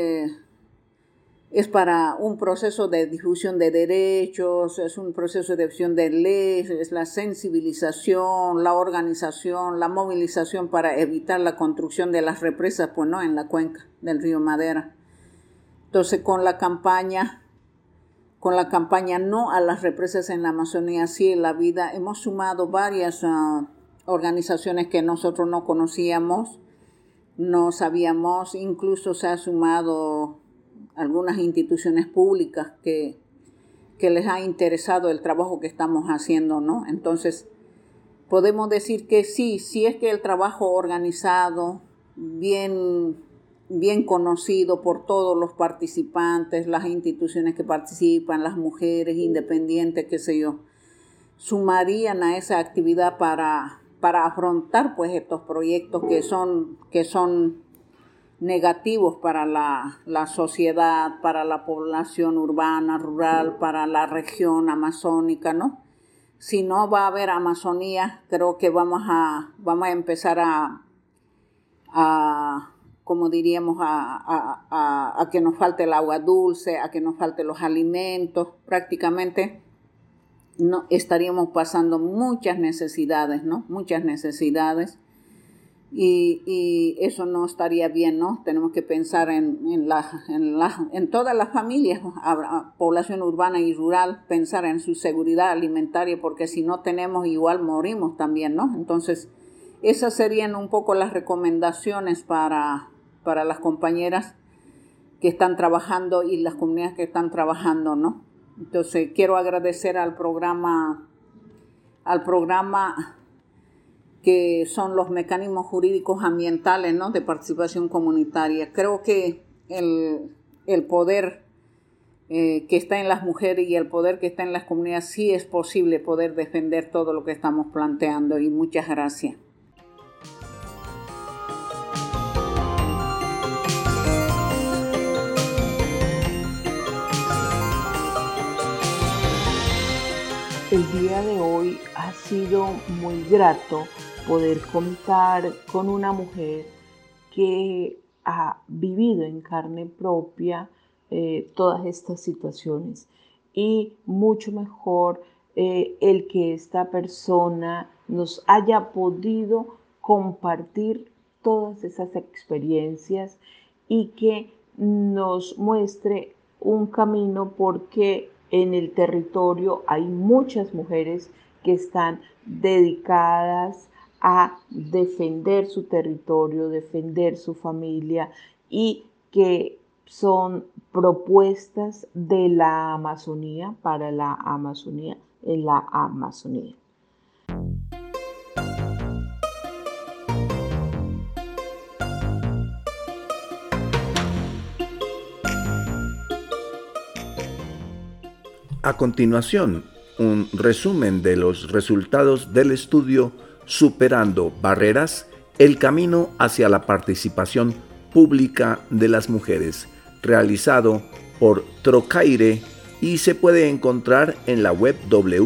es para un proceso de difusión de derechos, es un proceso de difusión de leyes, es la sensibilización, la organización, la movilización para evitar la construcción de las represas, pues, ¿no? En la cuenca del río Madera. Entonces, con la campaña No a las represas en la Amazonía, sí en la vida, hemos sumado varias organizaciones que nosotros no conocíamos, no sabíamos, incluso se ha sumado algunas instituciones públicas que les ha interesado el trabajo que estamos haciendo, ¿no? Entonces, podemos decir que sí es que el trabajo organizado, bien conocido por todos los participantes, las instituciones que participan, las mujeres independientes, qué sé yo, sumarían a esa actividad para afrontar pues estos proyectos que son negativos para la sociedad, para la población urbana, rural, para la región amazónica, ¿no? Si no va a haber Amazonía, creo que vamos a empezar como diríamos, a que nos falte el agua dulce, a que nos falte los alimentos. Prácticamente no estaríamos pasando muchas necesidades, ¿no? Muchas necesidades. Y eso no estaría bien, ¿no? Tenemos que pensar en todas las familias, población urbana y rural, pensar en su seguridad alimentaria, porque si no tenemos, igual morimos también, ¿no? Entonces, esas serían un poco las recomendaciones para las compañeras que están trabajando y las comunidades que están trabajando, ¿no? Entonces, quiero agradecer al programa que son los mecanismos jurídicos ambientales, ¿no?, de participación comunitaria. Creo que el poder que está en las mujeres y el poder que está en las comunidades, sí es posible poder defender todo lo que estamos planteando, y muchas gracias. El día de hoy ha sido muy grato poder contar con una mujer que ha vivido en carne propia todas estas situaciones, y mucho mejor el que esta persona nos haya podido compartir todas esas experiencias y que nos muestre un camino, porque en el territorio hay muchas mujeres que están dedicadas a defender su territorio, defender su familia, y que son propuestas de la Amazonía para la Amazonía en la Amazonía. A continuación, un resumen de los resultados del estudio Superando Barreras, el camino hacia la participación pública de las mujeres, realizado por Trocaire, y se puede encontrar en la web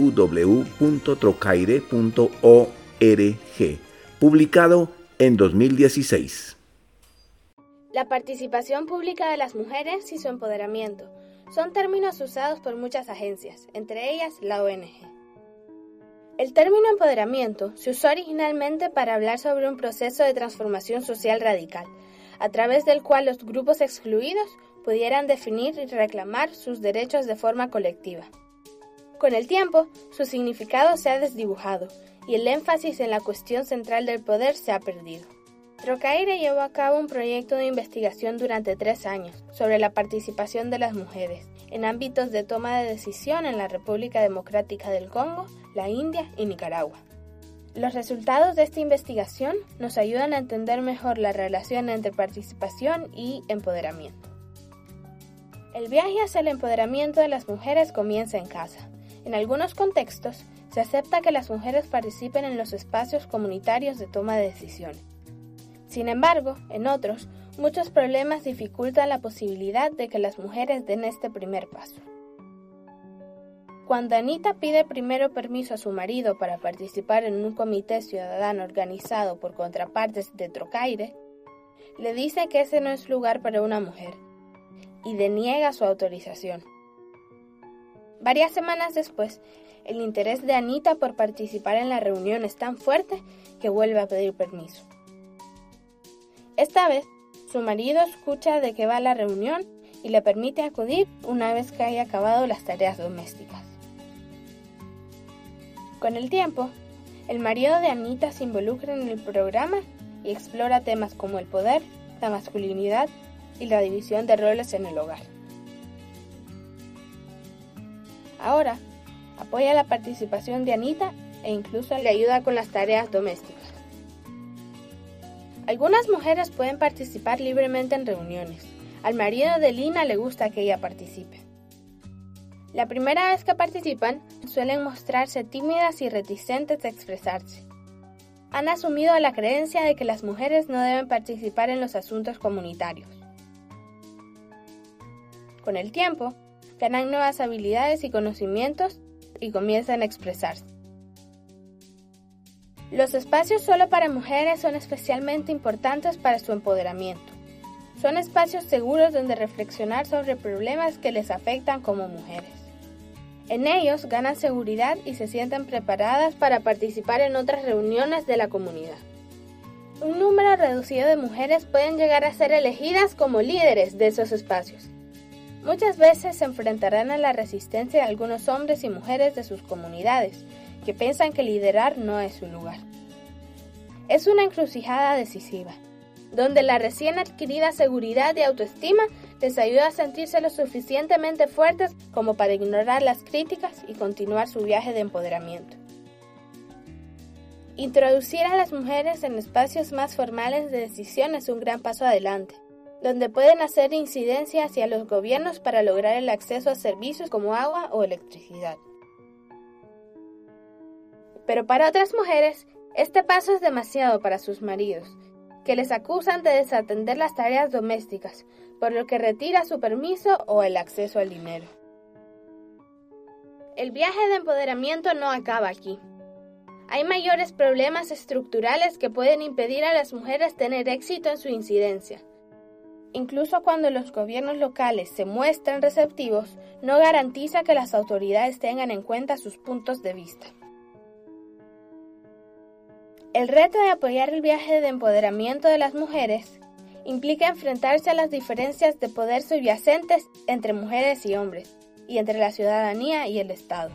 www.trocaire.org, publicado en 2016. La participación pública de las mujeres y su empoderamiento son términos usados por muchas agencias, entre ellas la ONG. El término empoderamiento se usó originalmente para hablar sobre un proceso de transformación social radical, a través del cual los grupos excluidos pudieran definir y reclamar sus derechos de forma colectiva. Con el tiempo, su significado se ha desdibujado y el énfasis en la cuestión central del poder se ha perdido. Trocaire llevó a cabo un proyecto de investigación durante 3 años sobre la participación de las mujeres en ámbitos de toma de decisión en la República Democrática del Congo, la India y Nicaragua. Los resultados de esta investigación nos ayudan a entender mejor la relación entre participación y empoderamiento. El viaje hacia el empoderamiento de las mujeres comienza en casa. En algunos contextos, se acepta que las mujeres participen en los espacios comunitarios de toma de decisiones. Sin embargo, en otros, muchos problemas dificultan la posibilidad de que las mujeres den este primer paso. Cuando Anita pide primero permiso a su marido para participar en un comité ciudadano organizado por contrapartes de Trocaire, le dice que ese no es lugar para una mujer y deniega su autorización. Varias semanas después, el interés de Anita por participar en la reunión es tan fuerte que vuelve a pedir permiso. Esta vez, su marido escucha de qué va la reunión y le permite acudir una vez que haya acabado las tareas domésticas. Con el tiempo, el marido de Anita se involucra en el programa y explora temas como el poder, la masculinidad y la división de roles en el hogar. Ahora, apoya la participación de Anita e incluso le ayuda con las tareas domésticas. Algunas mujeres pueden participar libremente en reuniones. Al marido de Lina le gusta que ella participe. La primera vez que participan, suelen mostrarse tímidas y reticentes a expresarse. Han asumido la creencia de que las mujeres no deben participar en los asuntos comunitarios. Con el tiempo, ganan nuevas habilidades y conocimientos y comienzan a expresarse. Los espacios solo para mujeres son especialmente importantes para su empoderamiento. Son espacios seguros donde reflexionar sobre problemas que les afectan como mujeres. En ellos ganan seguridad y se sienten preparadas para participar en otras reuniones de la comunidad. un número reducido de mujeres pueden llegar a ser elegidas como líderes de esos espacios. Muchas veces se enfrentarán a la resistencia de algunos hombres y mujeres de sus comunidades, que piensan que liderar no es su lugar. Es una encrucijada decisiva, donde la recién adquirida seguridad y autoestima les ayuda a sentirse lo suficientemente fuertes como para ignorar las críticas y continuar su viaje de empoderamiento. Introducir a las mujeres en espacios más formales de decisión es un gran paso adelante, donde pueden hacer incidencia hacia los gobiernos para lograr el acceso a servicios como agua o electricidad. Pero para otras mujeres, este paso es demasiado para sus maridos, que les acusan de desatender las tareas domésticas, por lo que retira su permiso o el acceso al dinero. El viaje de empoderamiento no acaba aquí. Hay mayores problemas estructurales que pueden impedir a las mujeres tener éxito en su incidencia. Incluso cuando los gobiernos locales se muestran receptivos, no garantiza que las autoridades tengan en cuenta sus puntos de vista. El reto de apoyar el viaje de empoderamiento de las mujeres implica enfrentarse a las diferencias de poder subyacentes entre mujeres y hombres, y entre la ciudadanía y el Estado.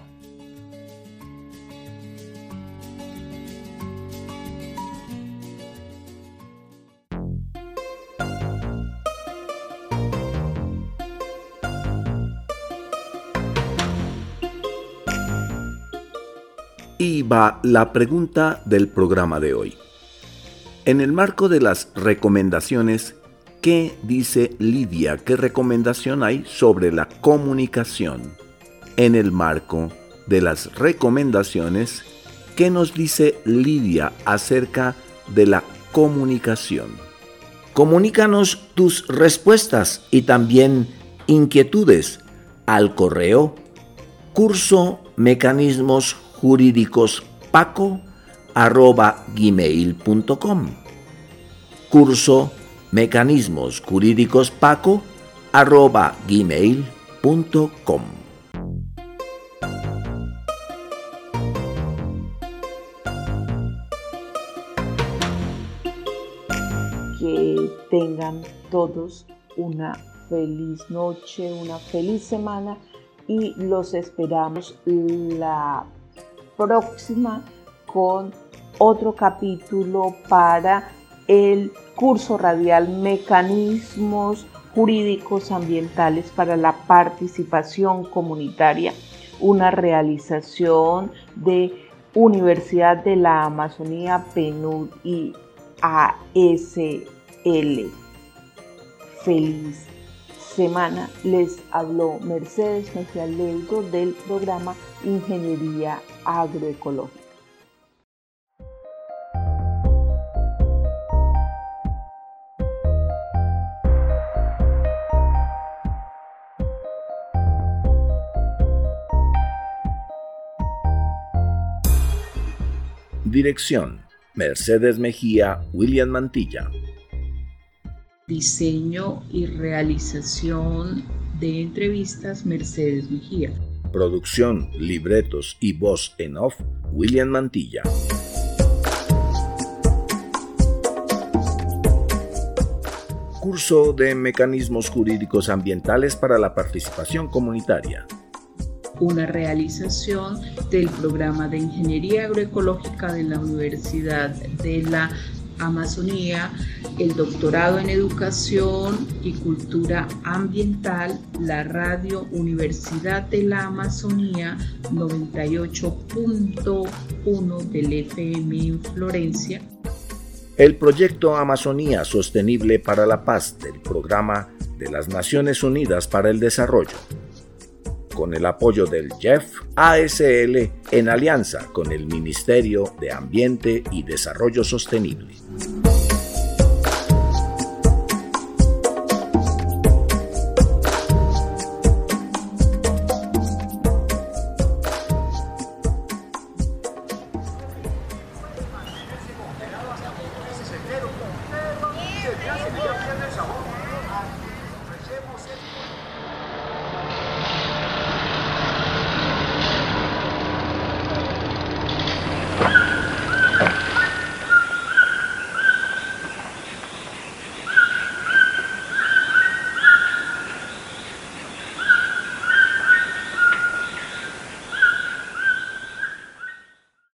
Y va la pregunta del programa de hoy. En el marco de las recomendaciones, ¿qué dice Lidia? ¿Qué recomendación hay sobre la comunicación? En el marco de las recomendaciones, ¿qué nos dice Lidia acerca de la comunicación? Comunícanos tus respuestas y también inquietudes al correo cursomecanismosjurídicospaco@gmail.com cursomecanismosjurídicospaco@gmail.com. Que tengan todos una feliz noche, una feliz semana y los esperamos la próxima con otro capítulo para el curso radial Mecanismos Jurídicos Ambientales para la Participación Comunitaria, una realización de Universidad de la Amazonía, PNUD y ASL. Feliz semana. Les habló Mercedes Mejía Leudo del programa Ingeniería Agroecológica. Dirección: Mercedes Mejía, William Mantilla. Diseño y realización de entrevistas, Mercedes Mejía. Producción, libretos y voz en off, William Mantilla. Curso de Mecanismos Jurídicos Ambientales para la Participación Comunitaria. Una realización del programa de Ingeniería Agroecológica de la Universidad de la Amazonía, el doctorado en Educación y Cultura Ambiental, la Radio Universidad de la Amazonía 98.1 del FM en Florencia. El proyecto Amazonía Sostenible para la Paz del Programa de las Naciones Unidas para el Desarrollo, con el apoyo del JEF ASL en alianza con el Ministerio de Ambiente y Desarrollo Sostenible.